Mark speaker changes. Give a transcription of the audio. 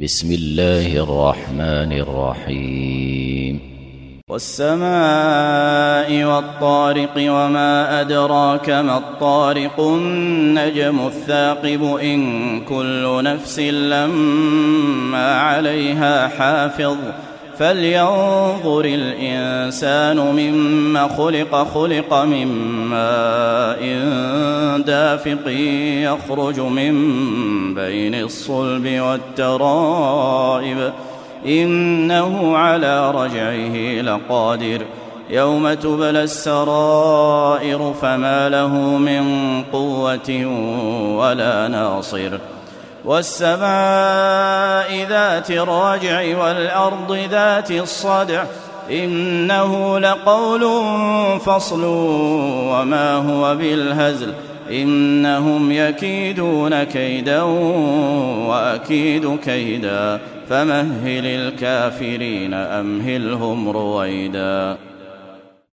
Speaker 1: بسم الله الرحمن الرحيم
Speaker 2: والسماء والطارق وما أدراك ما الطارق النجم الثاقب إن كل نفس لما عليها حافظ فلينظر الإنسان مما خلق من ماء دافق يخرج من بين الصلب والترائب إنه على رجعه لقادر يوم تبلى السرائر فما له من قوة ولا ناصر والسماء ذات الرجع والأرض ذات الصدع إنه لقول فصل وما هو بالهزل إنهم يكيدون كيدا وأكيد كيدا فمهل الكافرين أمهلهم رويدا.